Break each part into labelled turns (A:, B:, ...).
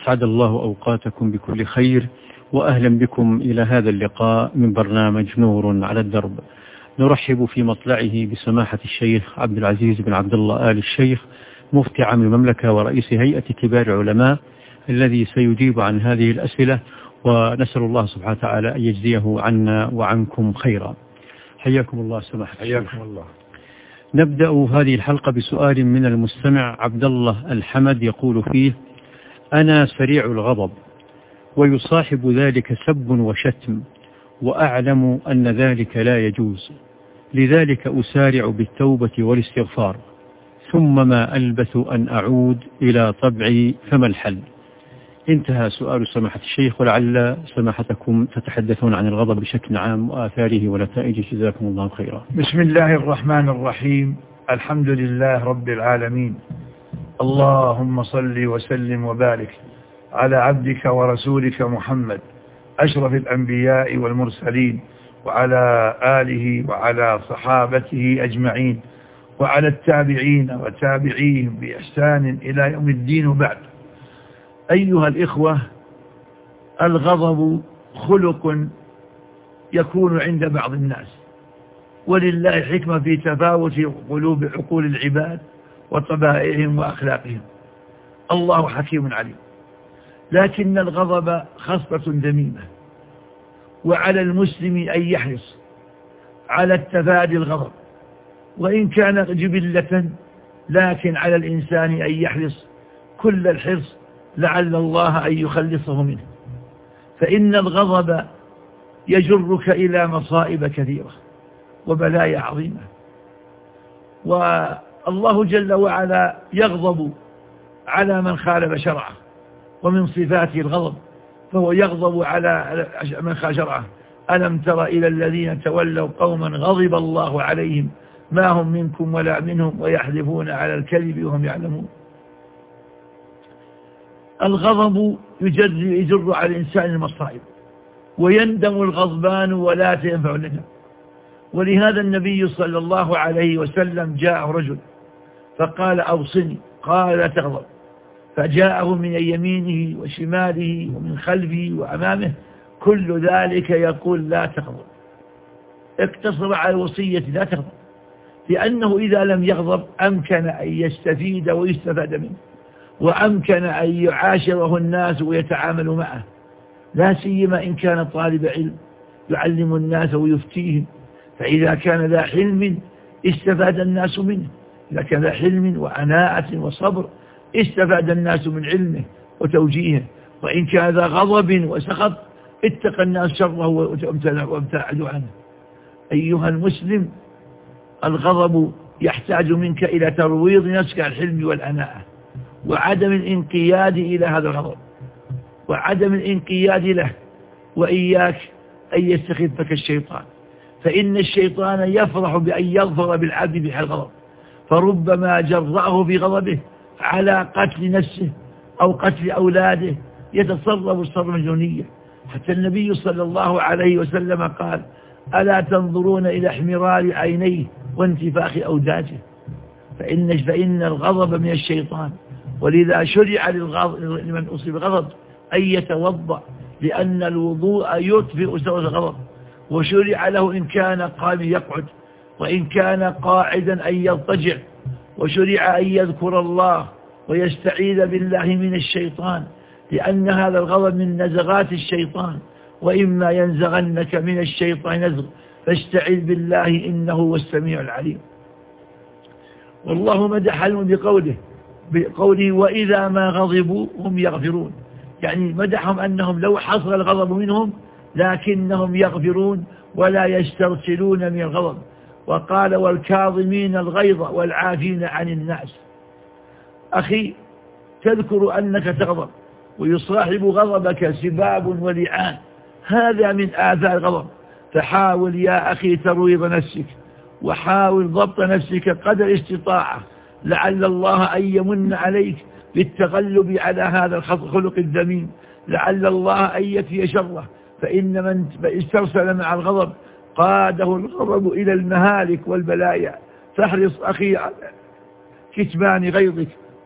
A: أسعد الله أوقاتكم بكل خير، وأهلا بكم إلى هذا اللقاء من برنامج نور على الدرب. نرحب في مطلعه بسماحة الشيخ عبد العزيز بن عبد الله آل الشيخ مفتي عام المملكة ورئيس هيئة كبار العلماء، الذي سيجيب عن هذه الأسئلة، ونسأل الله سبحانه وتعالى أن يجزيه عنا وعنكم خيرا. حياكم الله سماحة الشيخ.
B: حياكم الله.
A: نبدأ هذه الحلقة بسؤال من المستمع عبد الله الحمد، يقول فيه: أنا سريع الغضب ويصاحب ذلك سب وشتم، وأعلم أن ذلك لا يجوز، لذلك أسارع بالتوبة والاستغفار، ثم ما ألبث أن أعود إلى طبعي، فما الحل؟ انتهى سؤال سماحة الشيخ، ولعل سماحتكم تتحدثون عن الغضب بشكل عام وآثاره ونتائجه، جزاكم الله خيرا.
B: بسم الله الرحمن الرحيم، الحمد لله رب العالمين، اللهم صل وسلم وبارك على عبدك ورسولك محمد أشرف الأنبياء والمرسلين، وعلى آله وعلى صحابته أجمعين، وعلى التابعين وتابعيهم بإحسان إلى يوم الدين. وبعد، أيها الإخوة، الغضب خلق يكون عند بعض الناس، ولله حكمة في تفاوت قلوب عقول العباد وطبائعهم وأخلاقهم، الله حكيم عليم. لكن الغضب خصلة ذميمة، وعلى المسلم أن يحرص على التفادي الغضب، وإن كان جبلة، لكن على الإنسان أن يحرص كل الحرص لعل الله أن يخلصه منه، فإن الغضب يجرك إلى مصائب كثيرة وبلايا عظيمة. والله جل وعلا يغضب على من خالف شرعه، ومن صفاته الغضب، فهو يغضب على من خالف شرعه. ألم تر إلى الذين تولوا قوما غضب الله عليهم ما هم منكم ولا منهم ويحلفون على الكذب وهم يعلمون. الغضب يجر على الإنسان المصائب، ويندم الغضبان ولا تنفع الندم. ولهذا النبي صلى الله عليه وسلم جاء رجل فقال: أوصني، قال: لا تغضب. فجاءه من يمينه وشماله ومن خلفه وأمامه، كل ذلك يقول: لا تغضب. اقتصر على الوصية لا تغضب، لأنه إذا لم يغضب أمكن أن يستفيد ويستفاد منه، وأمكن أن يعاشره الناس ويتعاملوا معه، لا سيما إن كان طالب علم يعلم الناس ويفتيهم، فإذا كان ذا حلم استفاد الناس منه، إذا كان ذا حلم وعناءة وصبر استفاد الناس من علمه وتوجيهه، وإن كان ذا غضب وسخط اتقى الناس شره وابتعدوا عنه. أيها المسلم، الغضب يحتاج منك إلى ترويض نفسك عن الحلم والأناءة، وعدم الانقياد إلى هذا الغضب، وعدم الانقياد له، وإياك أن يستخفك الشيطان، فإن الشيطان يفرح بأن يظفر بالعبد بحال الغضب، فربما جرأه في غضبه على قتل نفسه أو قتل أولاده، يتصرف تصرفا مجنونيا. حتى النبي صلى الله عليه وسلم قال: ألا تنظرون إلى احمرار عينيه وانتفاخ أوداجه؟ فإن الغضب من الشيطان، ولذا شرع لمن أصيب غضب أن يتوضأ، لأن الوضوء يطفئ سوء الغضب، وشرع له إن كان قائما يقعد، وإن كان قاعدا أن يضطجع، وشرع أن يذكر الله ويستعيذ بالله من الشيطان، لأن هذا الغضب من نزغات الشيطان، وإما ينزغنك من الشيطان نزغ فاستعذ بالله إنه هو السميع العليم. والله مدحهم بقوله: وإذا ما غضبوا هم يغفرون، يعني مدحهم أنهم لو حصل الغضب منهم لكنهم يغفرون ولا يسترسلون من الغضب. وقال: والكاظمين الغيظ والعافين عن الناس. أخي، تذكر أنك تغضب ويصاحب غضبك سباب ولعان، هذا من آثار الغضب، فحاول يا أخي ترويض نفسك، وحاول ضبط نفسك قدر الاستطاعة، لعل الله أن يمن عليك بالتغلب على هذا الخلق الذميم، لعل الله أن يكفي شره، فإن من استرسل مع الغضب قاده الغضب إلى المهالك والبلايا. فاحرص أخي على كتمان غيظك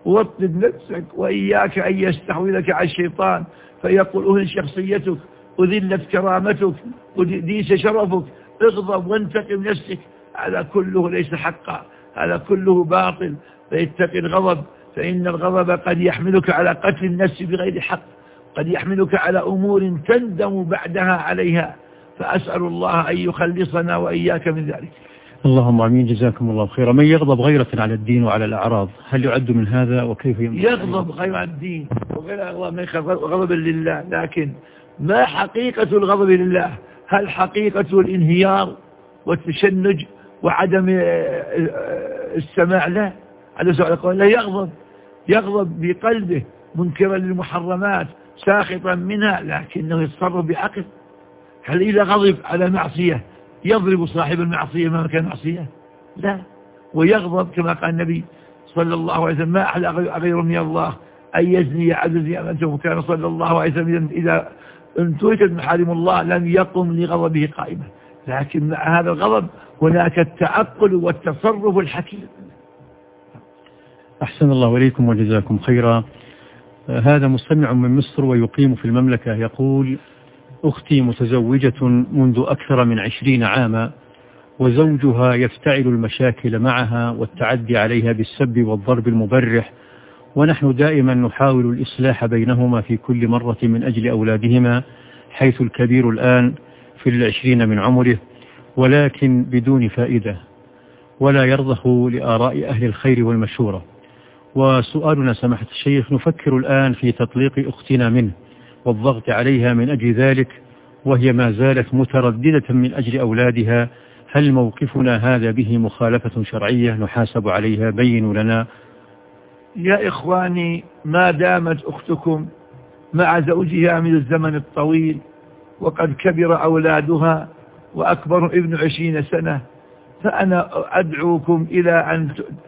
B: ووطد نفسك، وإياك أن يستحوذك على الشيطان فيقول أهل شخصيتك، أذلت كرامتك، وديس شرفك، اغضب وانتقم نفسك. هذا كله ليس حقا، هذا كله باطل. فيتقي الغضب، فإن الغضب قد يحملك على قتل النفس بغير حق، قد يحملك على أمور تندم بعدها عليها. فأسأل الله أن يخلصنا وإياك من ذلك.
A: اللهم امين. جزاكم الله خيرا. من يغضب غيرة على الدين وعلى الأعراض هل يعد من هذا، وكيف
B: يغضب غير عن الدين وغير غضب لله؟ لكن ما حقيقة الغضب لله؟ هل حقيقة الانهيار والتشنج وعدم السماع؟ لا، على سؤال القول لا. يغضب بقلبه منكرا للمحرمات ساخطا منها، لكنه يتصرف بعقل. هل إذا غضب على معصية يضرب صاحب المعصية ما كان معصية؟ لا. ويغضب كما قال النبي صلى الله عليه وسلم: ما أحلى غير من الله أن يزني عجزي أمانته. كان صلى الله عليه وسلم إذا انتهكت محارم الله لم يقم لغضبه قائمة. لكن مع هذا الغضب هناك التعقل والتصرف الحكيم.
A: أحسن الله إليكم وجزاكم خيرا. هذا مستمع من مصر ويقيم في المملكة يقول: أختي متزوجة منذ أكثر من 20 عاما، وزوجها يفتعل المشاكل معها والتعدي عليها بالسب والضرب المبرح، ونحن دائما نحاول الإصلاح بينهما في كل مرة من أجل أولادهما، حيث الكبير الآن في 20 من عمره، ولكن بدون فائدة، ولا يرضخ لآراء أهل الخير والمشورة. وسؤالنا سماحة الشيخ: نفكر الآن في تطليق أختنا منه والضغط عليها من أجل ذلك، وهي ما زالت مترددة من أجل أولادها. هل موقفنا هذا به مخالفة شرعية نحاسب عليها؟ بينوا لنا.
B: يا إخواني، ما دامت أختكم مع زوجها من الزمن الطويل وقد كبر أولادها وأكبر ابن 20 سنة، فأنا أدعوكم إلى أن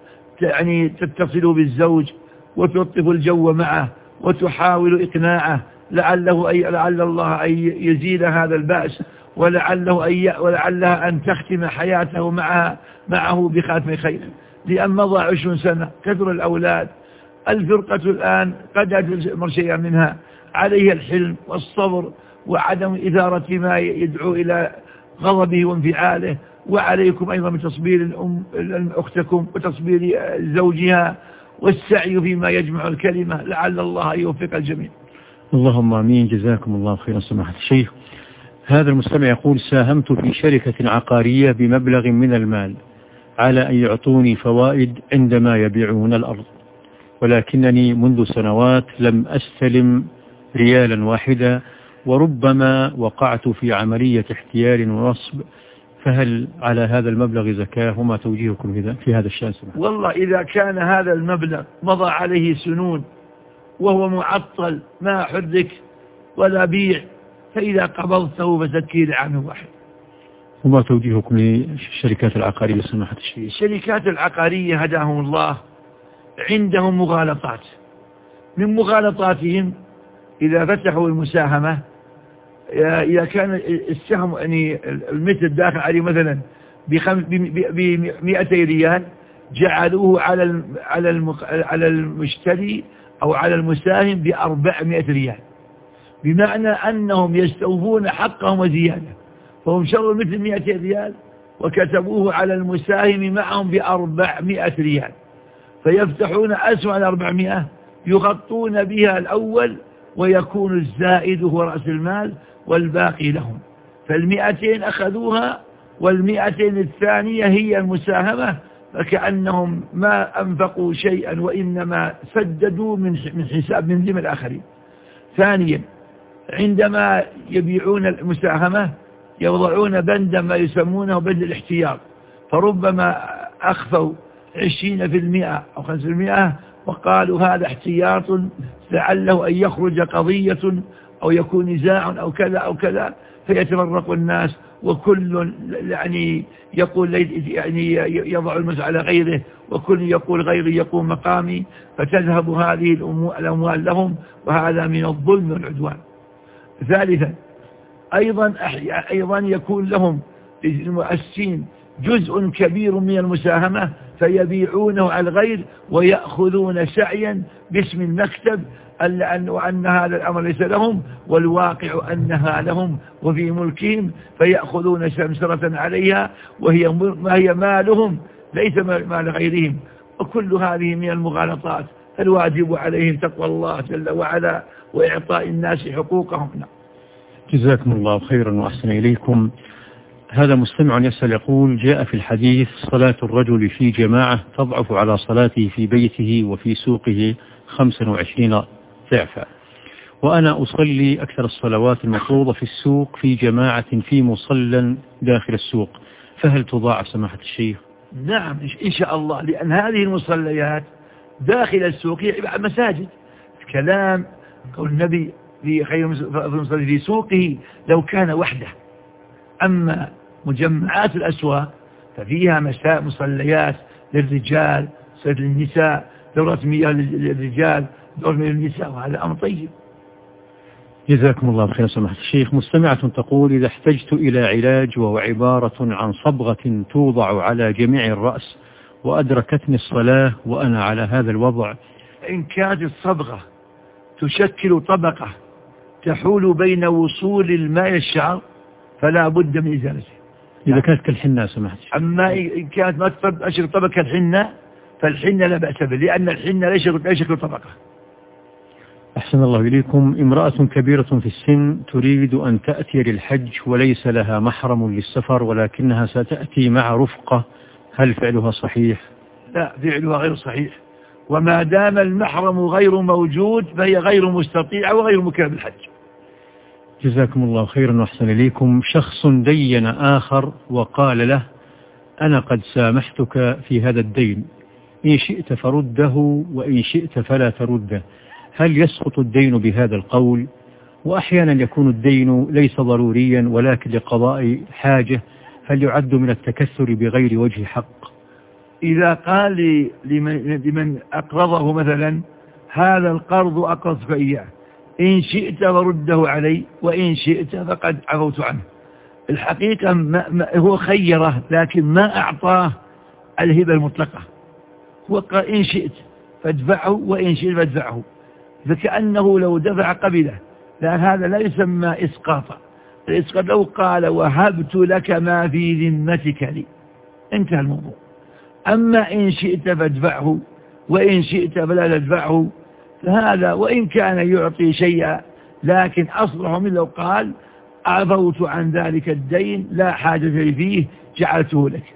B: تتصلوا بالزوج وتلطفوا الجو معه وتحاولوا إقناعه، لعل الله أن يزيل هذا البأس، ولعلها أن تختم حياته معه بخاتم خير. لأن مضى 20 سنة، كثر الأولاد، الفرقة الآن قد أتمر شيئا منها. عليه الحلم والصبر وعدم إثارة ما يدعو إلى غضبه وانفعاله. وعليكم أيضا بتصبير أختكم وتصبير زوجها والسعي فيما يجمع الكلمة، لعل الله يوفق الجميع.
A: اللهم آمين. جزاكم الله خيرا سماحة الشيخ. هذا المستمع يقول: ساهمت في شركة عقارية بمبلغ من المال على أن يعطوني فوائد عندما يبيعون الأرض، ولكنني منذ سنوات لم أستلم ريالا واحدا، وربما وقعت في عملية احتيال ونصب. فهل على هذا المبلغ زكاة؟ وما توجيهكم في هذا الشأن سماحة؟
B: والله إذا كان هذا المبلغ مضى عليه سنون وهو معطل ما حرك ولا بيع، فإذا قبضته فزكي لعام واحد.
A: وما توجيهكم للشركات العقارية سماحة الشيخ؟
B: الشركات العقارية هداهم الله عندهم مغالطات. من مغالطاتهم إذا فتحوا المساهمة، إذا كان السهم يعني المتر داخل عليه مثلا ب200 ريال، جعلوه على المشتري أو على المساهم ب400 ريال، بمعنى أنهم يستوفون حقهم وزيادة. فهم شروا مثل 200 ريال وكتبوه على المساهم معهم ب400 ريال، فيفتحون أسهم على 400 يغطون بها الأول، ويكون الزائد هو رأس المال والباقي لهم. ف200 أخذوها، وال200 الثانية هي المساهمة، فكأنهم ما أنفقوا شيئا وإنما سددوا من حساب من ذمة الآخرين. ثانيا، عندما يبيعون المساهمة يوضعون بندا ما يسمونه بند الاحتياط، فربما أخفوا 20% أو 5%، وقالوا هذا احتياط لعله أن يخرج قضية أو يكون نزاع أو كذا أو كذا، فيتفرق الناس، وكل يعني يقول يعني يضع المسألة على غيره، وكل يقول غيري يقوم مقامي، فتذهب هذه الأموال لهم، وهذا من الظلم والعدوان. ثالثا، أيضا يكون لهم المؤسسين جزء كبير من المساهمة فيبيعونه على الغير ويأخذون سعيا باسم المكتب وأن هذا الأمر ليس لهم، والواقع أنها لهم وفي ملكهم، فيأخذون سمسرة عليها وهي مالهم ليس مال غيرهم. وكل هذه من المغالطات. الواجب عليهم تقوى الله جل وعلا وإعطاء الناس حقوقهم.
A: جزاكم الله خيرا وأحسن إليكم. هذا مستمع يسأل يقول: جاء في الحديث صلاة الرجل في جماعة تضعف على صلاته في بيته وفي سوقه 25 ضعفا، وأنا أصلي أكثر الصلوات المفروضة في السوق في جماعة في مصلى داخل السوق، فهل تضاعف سماحة الشيخ؟
B: نعم إن شاء الله، لأن هذه المصليات داخل السوق مساجد. كلام قول النبي في خير المصلي في سوقه لو كان وحده. أما مجمعات الأسواق ففيها مصليات للرجال، صلاة للنساء، دورة مياه للرجال، دورة مياه للنساء، وهذا أمر طيب.
A: جزاكم الله خير سماحة الشيخ. مستمعة تقول: إذا احتجت إلى علاج وهو عبارة عن صبغة توضع على جميع الرأس وأدركتني الصلاة وأنا على هذا الوضع،
B: إن كانت الصبغة تشكل طبقة تحول بين وصول الماء الشعر فلا بد من إزالته.
A: إذا كانت كالحنة سماحة الشيخ.
B: أما إن كانت ما تشكل طبقة الحنة فالحنة لا بأس به، لأن الحنة لا يشكل طبقة.
A: أحسن الله إليكم. امرأة كبيرة في السن تريد أن تأتي للحج وليس لها محرم للسفر ولكنها ستأتي مع رفقة، هل فعلها صحيح؟
B: لا، فعلها غير صحيح، وما دام المحرم غير موجود فهي غير مستطيعة وغير مكلف بالحج.
A: جزاكم الله خيرا وأحسن إليكم. شخص دين آخر وقال له: أنا قد سامحتك في هذا الدين، إن شئت فرده وإن شئت فلا ترده، هل يسقط الدين بهذا القول؟ وأحيانا يكون الدين ليس ضروريا ولكن لقضاء حاجة، هل يعد من التكثر بغير وجه حق؟
B: إذا قال لمن أقرضه مثلا: هذا القرض أقرضك إياه، إن شئت فرده علي وإن شئت فقد عفوت عنه. الحقيقة هو خيره لكن ما أعطاه الهبة المطلقة، هو قال: إن شئت فادفعه وإن شئت فادفعه، فكأنه لو دفع قبله، لأن هذا لا يسمى إسقاطا. الإسقاط لو قال: وهبت لك ما في ذمتك لي، انتهى الموضوع. أما إن شئت فادفعه وإن شئت فلا تدفعه، فهذا وإن كان يعطي شيئا لكن أصلح من لو قال: عفوت عن ذلك الدين لا حاجة لي فيه جعلته لك.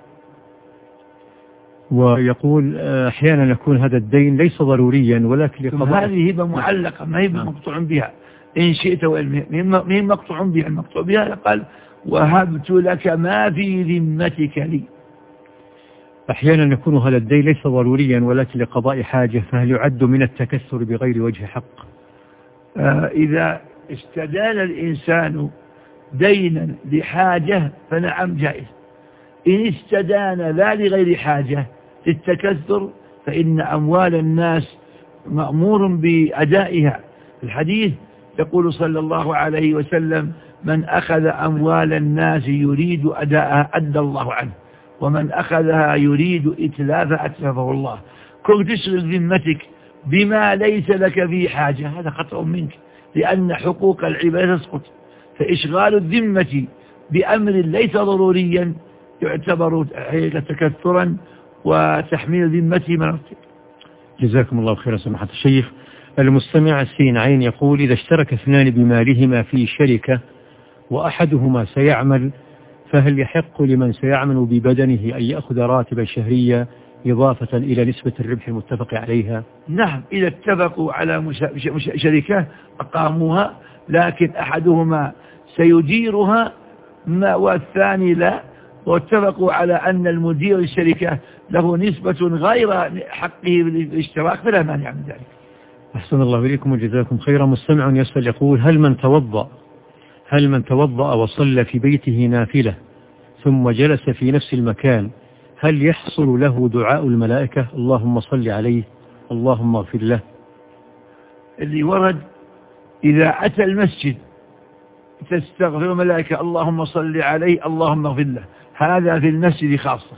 A: ويقول أحيانا يكون هذا الدين ليس ضروريا ولكن لقضاء.
B: هذه هبة معلقة، ما هي مقطوع بها. إن شئت وإن مقطوع بها، المقطوع بها قال: وهبت لك ما في ذمتك لي.
A: أحيانا يكون هذا الدين ليس ضروريا ولكن لقضاء حاجة، فهل يعد من التكثر بغير وجه حق؟
B: إذا استدان الإنسان دينا لحاجة فنعم جائز. إن استدان لا لغير حاجة للتكثر فإن أموال الناس مأمور بأدائها. الحديث يقول صلى الله عليه وسلم: من أخذ أموال الناس يريد أداءها أدى الله عنه، ومن أخذها يريد إتلافها أتلفه الله. كنت تشغل ذمتك بما ليس لك فيه حاجة، هذا خطأ منك، لأن حقوق العباد تسقط. فإشغال الذمة بأمر ليس ضروريا يعتبر تكثرا وتحميل ذمته مرتين.
A: جزاكم الله خيرا سماحة الشيخ. المستمع سين عين يقول: إذا اشترك اثنان بمالهما في شركة وأحدهما سيعمل، فهل يحق لمن سيعمل ببدنه أن يأخذ راتبا شهريا إضافة إلى نسبة الربح المتفق عليها؟
B: نعم، إذا اتفقوا على شركة أقاموها، لكن أحدهما سيديرها والثاني لا، واتفقوا على أن المدير الشركة له نسبة غير حقه بالاشتراك، فلا مانع من ذلك.
A: أحسن الله إليكم وجزاكم خيرا. مستمع يسأل يقول: هل من توضأ وصلى في بيته نافلة ثم جلس في نفس المكان، هل يحصل له دعاء الملائكة اللهم صل عليه اللهم اغفر له؟
B: اللي ورد: إذا أتى المسجد تستغفر الملائكة اللهم صل عليه اللهم اغفر له، هذا في المسجد خاصة.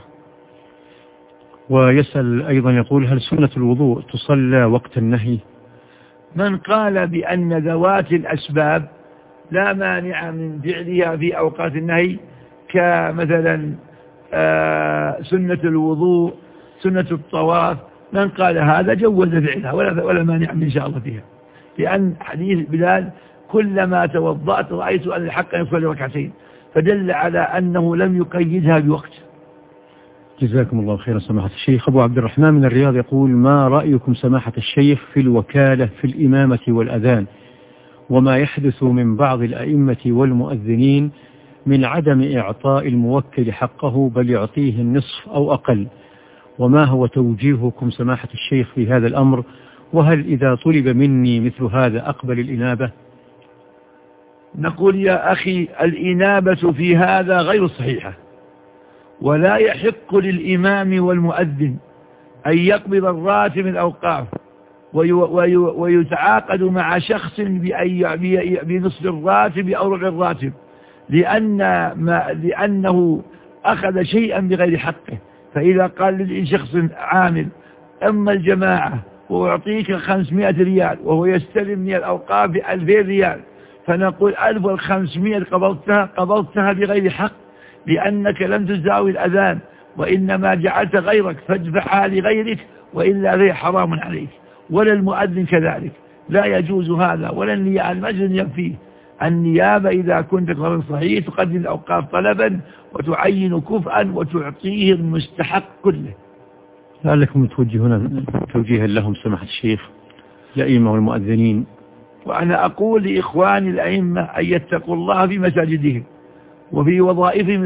A: ويسأل أيضا يقول هل سنة الوضوء تصلى وقت النهي؟
B: من قال بأن ذوات الأسباب لا مانع من فعلها في أوقات النهي كمثلا سنة الوضوء، سنة الطواف، من قال هذا جوز فعلها ولا مانع من شاء الله فيها، لأن حديث بلال كلما توضأت رأيت أن الحق يصلي ركعتين، فدل على أنه لم يقيدها بوقت.
A: جزاكم الله خيرا سماحة الشيخ. أبو عبد الرحمن من الرياض يقول ما رأيكم سماحة الشيخ في الوكالة في الإمامة والأذان وما يحدث من بعض الأئمة والمؤذنين من عدم إعطاء الموكل حقه بل يعطيه النصف أو أقل، وما هو توجيهكم سماحة الشيخ في هذا الأمر، وهل إذا طلب مني مثل هذا أقبل الإنابة؟
B: نقول يا أخي الإنابة في هذا غير صحيحة، ولا يحق للإمام والمؤذن أن يقبض الراتب من الأوقاف ويتعاقد مع شخص بنصف الراتب أو ربع الراتب، لأنه أخذ شيئا بغير حقه. فإذا قال لشخص عامل أما الجماعة وأعطيك 500 ريال وهو يستلم من الأوقاف 2000 ريال، فنقول 1500 قبضتها بغير حق، لأنك لم تزاوي الأذان وإنما جعلت غيرك فادفعها لغيرك، وإلا ذي حرام عليك. ولا المؤذن كذلك، لا يجوز هذا، ولا النيابة المجلس يكفيه. النيابة إذا كنت قرر صحيح تقدم الأوقاف طلبا وتعين كفءا وتعطيه المستحق كله.
A: لعلكم توجهون توجيها لهم سماحة الشيخ الأئمة والمؤذنين.
B: وأنا أقول لإخواني الأئمة أن يتقوا الله في مساجدهم وفي وظائفهم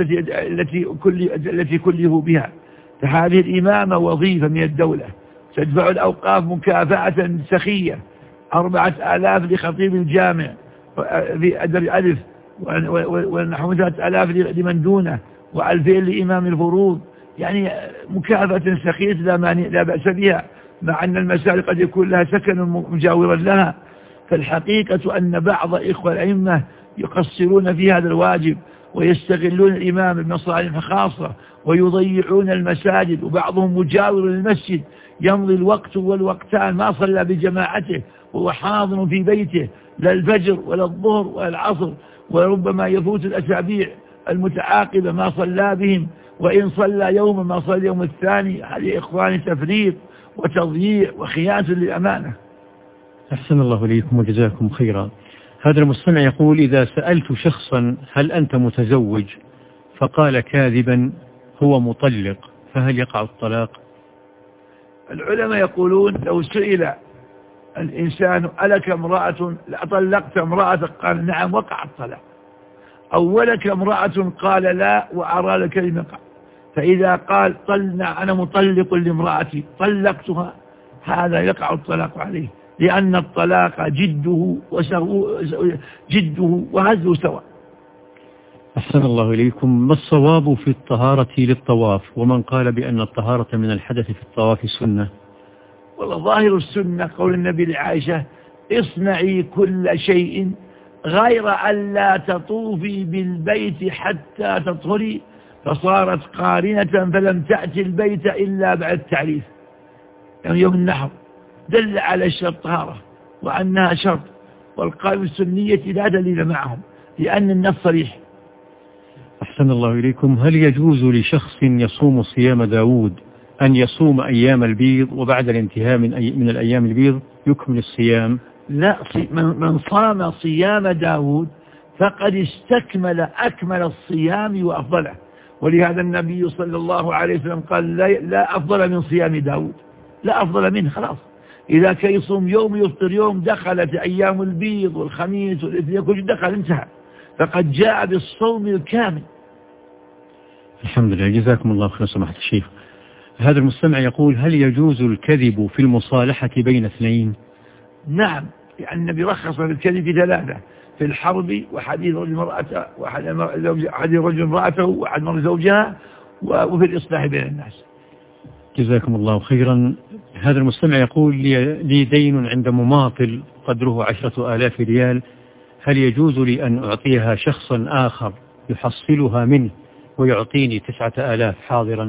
B: التي كلفوا بها، فهذه الإمامة وظيفة من الدولة، تدفع الأوقاف مكافأة سخية 4000 لخطيب الجامع في أدر ألف، ونحو 3000 لمن دونه، و2000 لإمام الفروض، يعني مكافأة سخية لا بأس بها، مع أن المساجد قد يكون لها سكن مجاورا لها. فالحقيقة أن بعض إخوة الأئمة يقصرون في هذا الواجب ويستغلون الإمام بمصالح خاصة ويضيعون المساجد، وبعضهم مجاور للمسجد يمضي الوقت والوقتان ما صلى بجماعته وهو حاضر في بيته، لا الفجر ولا الظهر ولا العصر، وربما يفوت الأسابيع المتعاقبة ما صلى بهم، وإن صلى يوما ما صلى اليوم الثاني. هذه إخواني تفريط وتضييع وخيانة للأمانة.
A: أحسن الله إليكم وجزاكم خيرا. هذا المستمع يقول إذا سألت شخصا هل أنت متزوج فقال كاذبا هو مطلق، فهل يقع الطلاق؟
B: العلماء يقولون لو سئل الإنسان ألك امرأة طلقت امرأتك قال نعم وقع الطلاق، أو ولك امرأة قال لا وأراد الكلمة يقع. فإذا قال أنا مطلق لامرأتي طلقتها، هذا يقع الطلاق عليه، لأن الطلاق جده وهزه سواء.
A: أحسن الله إليكم. ما الصواب في الطهارة للطواف، ومن قال بأن الطهارة من الحدث في الطواف سنة؟
B: والله ظاهر السنة قول النبي لعائشة اصنعي كل شيء غير أن لا تطوفي بالبيت حتى تطهري، فصارت قارنة فلم تأتي البيت إلا بعد التعريف، يعني يوم النحر، دل على الشرط طهارة وأنها شرط، والقائل السنية لا دليل معهم لأن النص صريح.
A: أحسن الله إليكم. هل يجوز لشخص يصوم صيام داود أن يصوم أيام البيض وبعد الانتهاء من الأيام البيض يكمل الصيام؟
B: لا، من صام صيام داود فقد استكمل أكمل الصيام وأفضله، ولهذا النبي صلى الله عليه وسلم قال لا أفضل من صيام داود، لا أفضل منه، خلاص. إذا كان يصوم يوم يفطر يوم دخلت أيام البيض والخميس والاثنين كل دخل انتهى، فقد جاء بالصوم الكامل.
A: الحمد لله، جزاكم الله خير سماحة الشيخ. هذا المستمع يقول هل يجوز الكذب في المصالحة بين اثنين؟
B: نعم، يعني النبي رخص بالكذب في ثلاثة: في الحرب، وحديث رجل امرأته، وحديث رجل امرأته، وحديث مرة زوجها، وفي الإصلاح بين الناس.
A: جزاكم الله خيرا. هذا المستمع يقول لي دين عند مماطل قدره 10,000 ريال، هل يجوز لي أن أعطيها شخصا آخر يحصلها منه ويعطيني 9000 حاضرا؟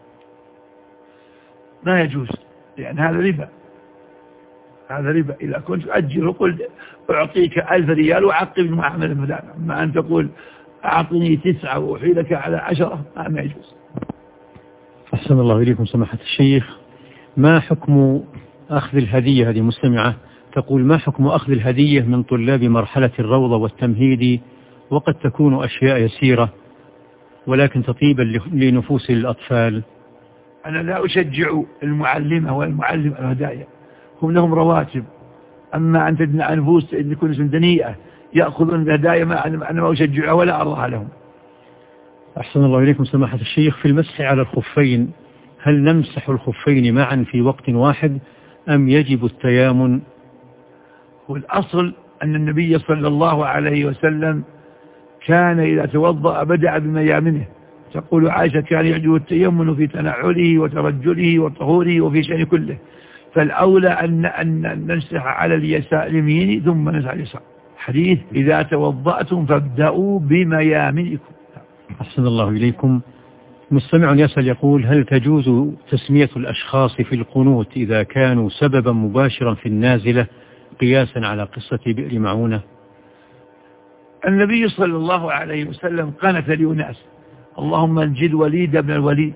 B: ما يجوز، لأن هذا ربا، هذا ربا. إذا كنت أجر وقل أعطيك 1000 ريال وعقب المعاملة فلانة، أما أن تقول أعطني 9 وأحيلك على 10، ما يجوز.
A: أحسن الله إليكم سماحة الشيخ. ما حكم أخذ الهدية؟ هذه مستمعة تقول: ما حكم أخذ الهدية من طلاب مرحلة الروضة والتمهيدي، وقد تكون أشياء يسيرة ولكن تطيبا لنفوس الأطفال؟
B: أنا لا أشجع المعلمة والمعلم الهدايا، هم لهم رواتب. أما أن تدنع نفوس إن يكون دنيئة يأخذون الهدايا، أنا ما أشجعها ولا أرضها لهم.
A: أحسن الله إليكم سماحة الشيخ. في المسح على الخفين، هل نمسح الخفين معا في وقت واحد أم يجب التيامن؟
B: والأصل أن النبي صلى الله عليه وسلم كان إذا توضأ بدأ بميامنه. تقول عائشة: كان يعجبه التيمن في تنعله وترجله وطهوره وفي شأن كله. فالأولى أن نمسح على اليمين ثم نمسح على اليسار. حديث: إذا توضأتم فابدأوا بميامنكم.
A: أحسن الله إليكم. مستمع يسأل يقول: هل تجوز تسمية الأشخاص في القنوت إذا كانوا سببا مباشرا في النازلة، قياسا على قصة بئر معونة؟
B: النبي صلى الله عليه وسلم قنت لأناس: اللهم انجد وليد بن الوليد،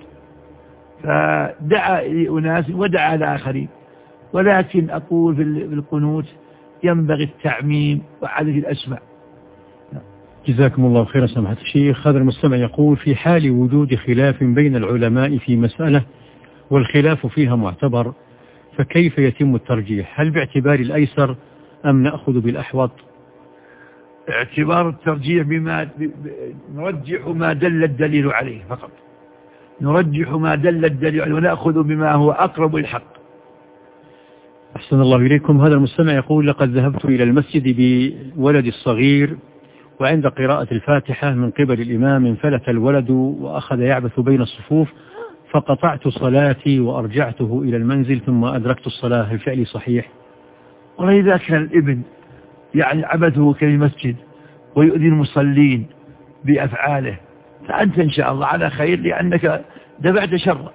B: فدعا لأناس ودعا لآخرين. ولكن أقول في القنوت ينبغي التعميم وعدد الأسماء.
A: جزاكم الله خيرا سماحة الشيخ. هذا المستمع يقول: في حال وجود خلاف بين العلماء في مسألة والخلاف فيها معتبر، فكيف يتم الترجيح؟ هل باعتبار الأيسر أم نأخذ بالأحوط؟
B: اعتبار الترجيح نرجح ما دل الدليل عليه فقط، نرجح ما دل الدليل عليه ونأخذ بما هو أقرب للحق.
A: أحسن الله إليكم. هذا المستمع يقول: لقد ذهبت إلى المسجد بولدي الصغير، وعند قراءة الفاتحة من قبل الإمام انفلت الولد وأخذ يعبث بين الصفوف، فقطعت صلاتي وأرجعته إلى المنزل ثم أدركت الصلاة، هل فعلي صحيح؟
B: وإذا كان الابن يعني عبثه كالمسجد ويؤذي المصلين بأفعاله، فأنت إن شاء الله على خير، لأنك دفعت شر.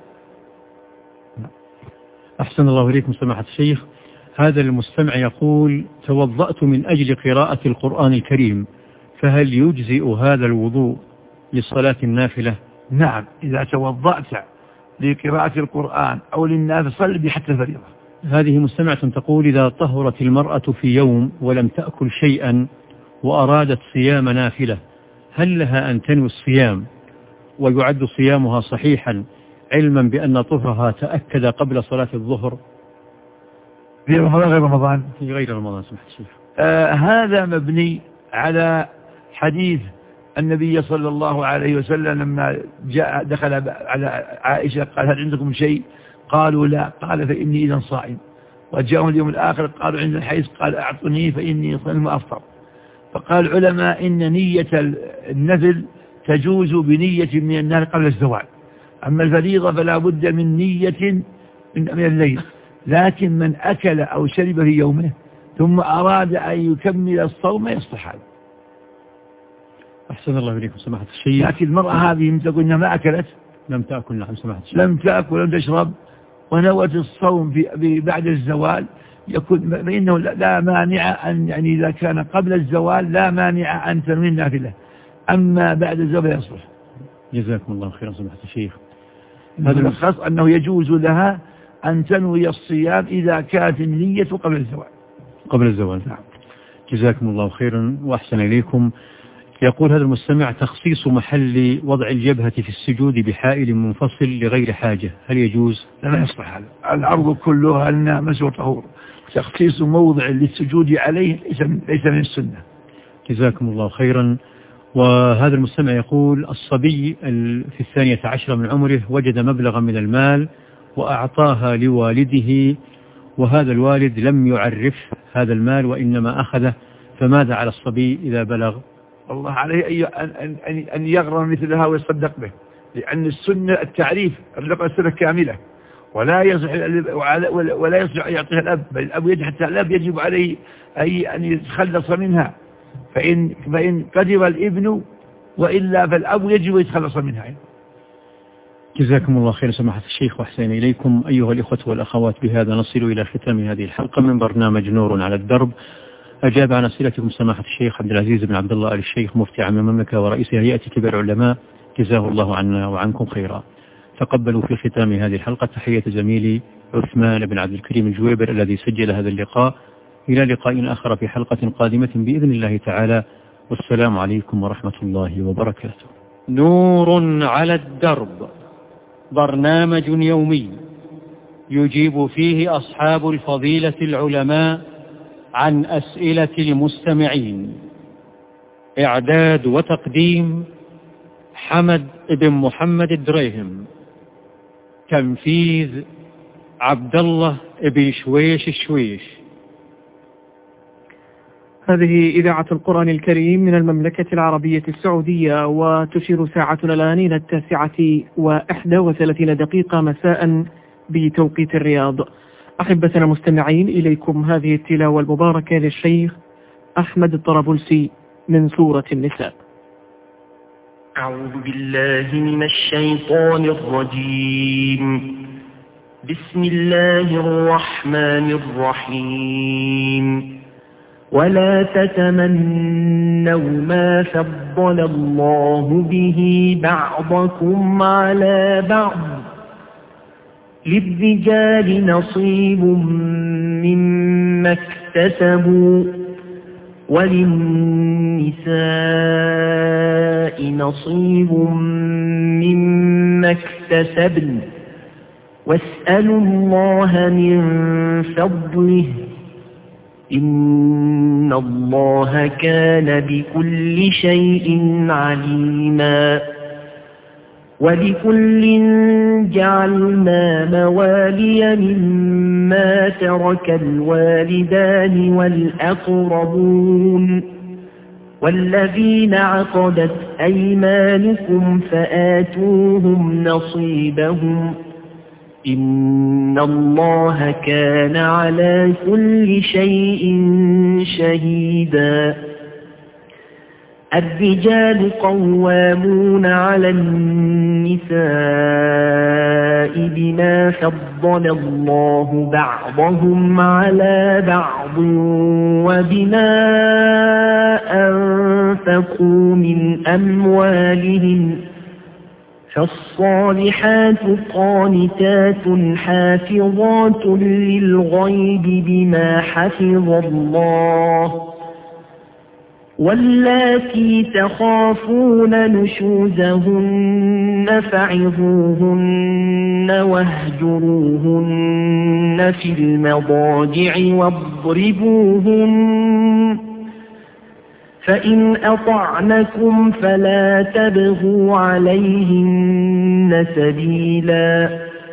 A: أحسن الله إليكم سماحة الشيخ. هذا المستمع يقول: توضأت من أجل قراءة القرآن الكريم، فهل يجزئ هذا الوضوء للصلاة النافلة؟
B: نعم، إذا توضأت لقراءة القرآن أو للنافلة صل بحتى الفريضة.
A: هذه مستمعة تقول: إذا طهرت المرأة في يوم ولم تأكل شيئا وأرادت صيام نافلة، هل لها أن تنوي الصيام ويعد صيامها صحيحا علما بأن طهرها تأكد قبل صلاة الظهر؟
B: في رمضان غير رمضان؟
A: في غير رمضان سمحت الشيخ.
B: هذا مبني على حديث النبي صلى الله عليه وسلم لما دخل على عائشة قال: هل عندكم شيء؟ قالوا لا. قال: فإني إذا صائم. وجاءهم اليوم الآخر قالوا: عند الحيث. قال: أعطني فإني صائم وأفطر. فقال العلماء إن نية النذل تجوز بنية من النهار قبل الزوال، أما الفريضة فلا بد من نية من الليل. لكن من أكل أو شرب في يومه ثم أراد أن يكمل الصوم يصلح هذا.
A: أحسن الله إليكم سماحة الشيخ.
B: لكن المرأة هذه تقول إنها ما أكلت،
A: لم تأكل، نعم سماحة الشيخ،
B: لم تأكل ولم تشرب ونوت الصوم بعد الزوال، يكون فإنه لا مانع أن، يعني إذا كان قبل الزوال لا مانع أن تنوي النافلة، أما بعد الزوال يصلح.
A: جزاكم الله خيرا سماحة الشيخ.
B: هذا الخاص أنه يجوز لها أن تنوي الصيام إذا كانت النية قبل الزوال.
A: قبل الزوال،
B: نعم.
A: جزاكم الله خيرا وأحسن إليكم. يقول هذا المستمع: تخصيص محل وضع الجبهة في السجود بحائل منفصل لغير حاجة، هل يجوز؟
B: لا يصلح هذا. الأرض كلها النامس وطهور، تخصيص موضع للسجود عليه ليس من السنة.
A: جزاكم الله خيرا. وهذا المستمع يقول: الصبي في 12 من عمره وجد مبلغا من المال وأعطاها لوالده، وهذا الوالد لم يعرف هذا المال وإنما أخذه، فماذا على الصبي إذا بلغ؟
B: الله عليه أن يغرم مثلها ويصدق به، لأن السنة التعريف السنة كاملة، ولا يصح أن يعطيها الأب، بل الأب يجب حتى الأب يجب عليه أن يتخلص منها. فإن قدر الابن وإلا فالأب يجب يتخلص منها.
A: جزاكم الله خير سماحة الشيخ وأحسن إليكم. أيها الإخوة والأخوات، بهذا نصل إلى ختام هذه الحلقة من برنامج نور على الدرب. أجاب عن أسئلتكم سماحة الشيخ عبد العزيز بن عبد الله آل الشيخ مفتي عام المملكة ورئيس هيئة كبار العلماء، جزاه الله عنا وعنكم خيرا. تقبلوا في ختام هذه الحلقة تحية زميلي عثمان بن عبد الكريم الجويبر الذي سجل هذا اللقاء. إلى لقاء آخر في حلقة قادمة بإذن الله تعالى، والسلام عليكم ورحمة الله وبركاته. نور على الدرب، برنامج يومي يجيب فيه أصحاب الفضيلة العلماء عن أسئلة المستمعين. إعداد وتقديم حمد بن محمد الدريهم. تنفيذ عبد الله بن شويش الشويش.
C: هذه إذاعة القرآن الكريم من المملكة العربية السعودية، وتشير ساعتنا الآن إلى 9:31 مساء بتوقيت الرياض. أحبتنا مستمعين، إليكم هذه التلاوة المباركة للشيخ أحمد الطرابلسي من سورة النساء.
D: أعوذ بالله من الشيطان الرجيم. بسم الله الرحمن الرحيم. ولا تتمنوا ما فضل الله به بعضكم على بعض، للرجال نصيب مما اكتسبوا وللنساء نصيب مما اكتسبن، واسألوا الله من فضله إن الله كان بكل شيء عليما. ولكل جعلنا موالي مما ترك الوالدان والأقربون والذين عقدت أيمانكم فآتوهم نصيبهم إن الله كان على كل شيء شهيدا. الرجال قوامون على النساء بما فضل الله بعضهم على بعض وبما أنفقوا من أموالهم، فالصالحات قانتات حافظات للغيب بما حفظ الله، واللاتي تخافون نشوزهن فعظوهن واهجروهن في المضاجع واضربوهن، فإن أطعنكم فلا تبغوا عليهن سبيلا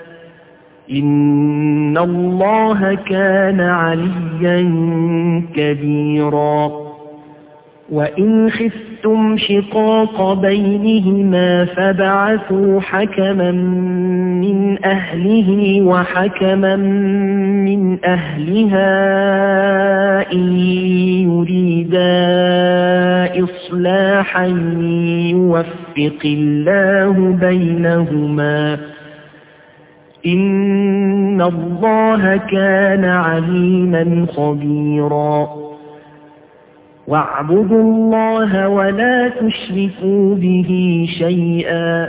D: إن الله كان عليا كبيرا. وإن خفتم شقاق بينهما فابعثوا حكما من أهله وحكما من أهلها إن يريدا إصلاحا يوفق الله بينهما إن الله كان عليما خبيرا. واعبدوا الله ولا تشركوا به شيئا،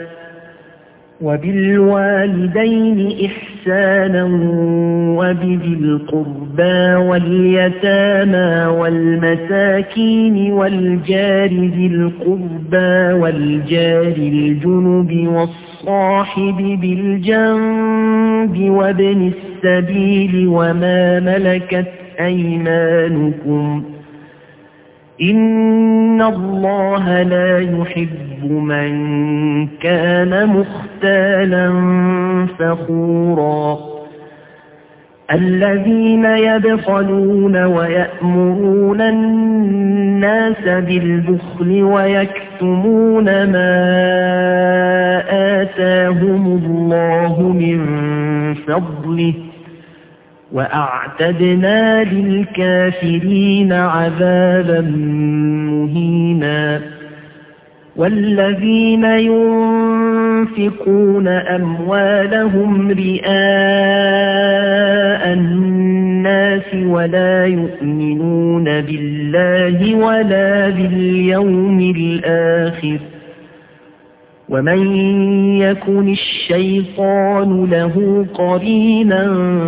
D: وبالوالدين إحسانا وبذي القربى واليتامى والمساكين والجار ذي القربى والجار الجنب والصاحب بالجنب وابن السبيل وما ملكت أيمانكم إن الله لا يحب من كان مختالا فخورا. الذين يبخلون ويأمرون الناس بالبخل ويكتمون ما آتاهم الله من فضله وأعتدنا للكافرين عذابا مهينا. والذين ينفقون أموالهم رئاء الناس ولا يؤمنون بالله ولا باليوم الآخر ومن يكن الشيطان له قرينا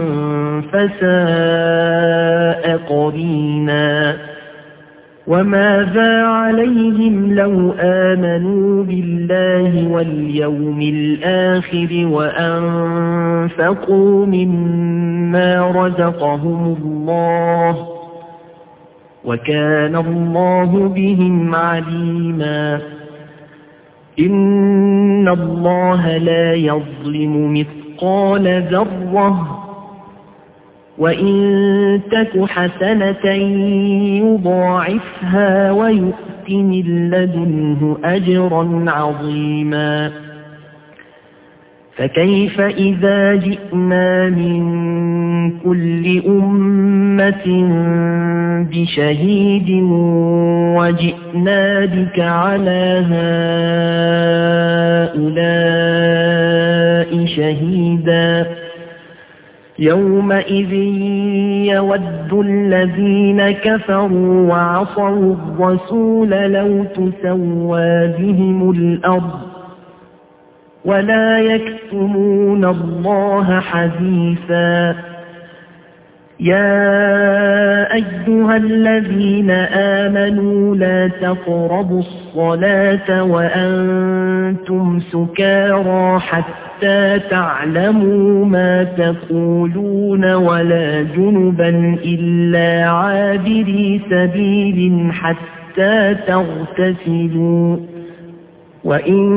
D: فساء قرينا وماذا عليهم لو آمنوا بالله واليوم الآخر وأنفقوا مما رزقهم الله وكان الله بهم عليما إن الله لا يظلم مثقال ذرة وإن تك حسنة يضاعفها ويؤت من لدنه أجرا عظيما فكيف إذا جئنا من كل أمة بشهيد وجئنا بك على هؤلاء شهيدا يومئذ يود الذين كفروا وعصوا الرسول لو تسوى بهم الأرض ولا يكتمون الله حديثا يا أيها الذين آمنوا لا تقربوا الصلاة وأنتم سكارى حتى تعلموا ما تقولون ولا جنبا إلا عابري سبيل حتى تغتسلوا وإن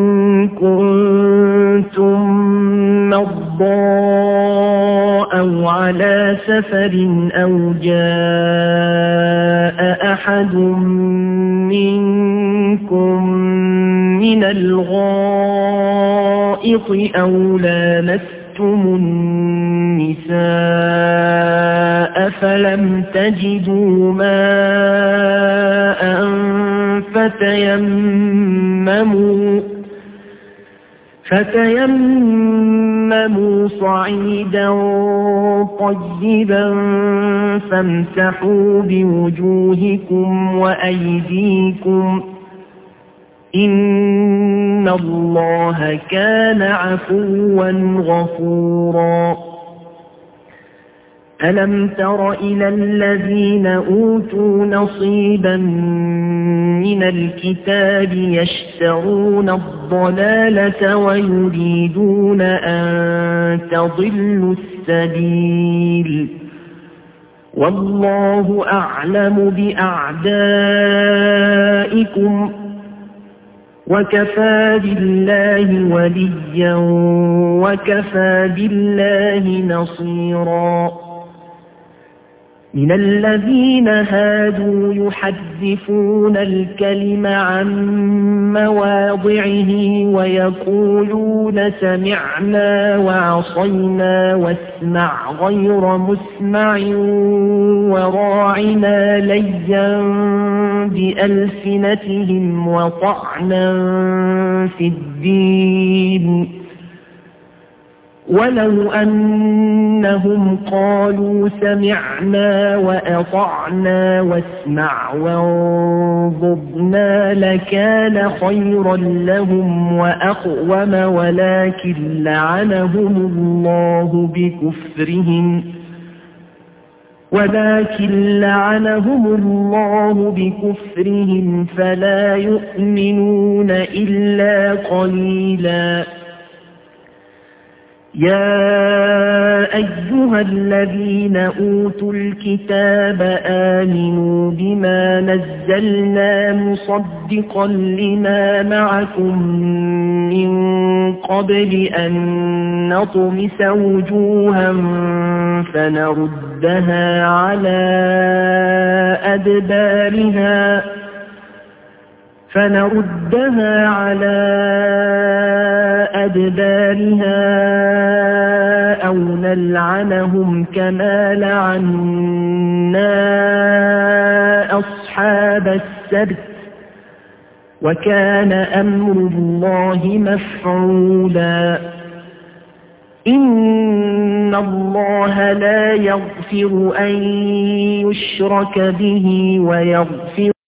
D: كنتم مرضى أو على سفر أو جاء أحد منكم من الغائط أو لامستم النساء فلم تجدوا ماء فتيمموا صعيدا طيبا فامسحوا بوجوهكم وأيديكم إن الله كان عفوا غفورا ألم تر إلى الذين أوتوا نصيبا من الكتاب يشترون الضلالة ويريدون أن تضلوا السبيل والله أعلم بأعدائكم وكفى بالله وليا وكفى بالله نصيرا من الذين هادوا يحرفون الكلم عن مواضعه ويقولون سمعنا وعصينا واسمع غير مسمع وراعنا ليا بألسنتهم وطعنا في الدين ولو أنهم قالوا سمعنا وأطعنا واسمع وانظرنا لكان خيرا لهم وأقوم ولكن لعنهم الله بكفرهم فلا يؤمنون إلا قليلا يا أيها الذين أوتوا الكتاب آمنوا بما نزلنا مصدقا لما معكم من قبل أن نطمس وجوها فنردها على أدبارها أو نلعنهم كما لعنا أصحاب السبت وكان أمر الله مفعولا إن الله لا يغفر أن يشرك به ويغفر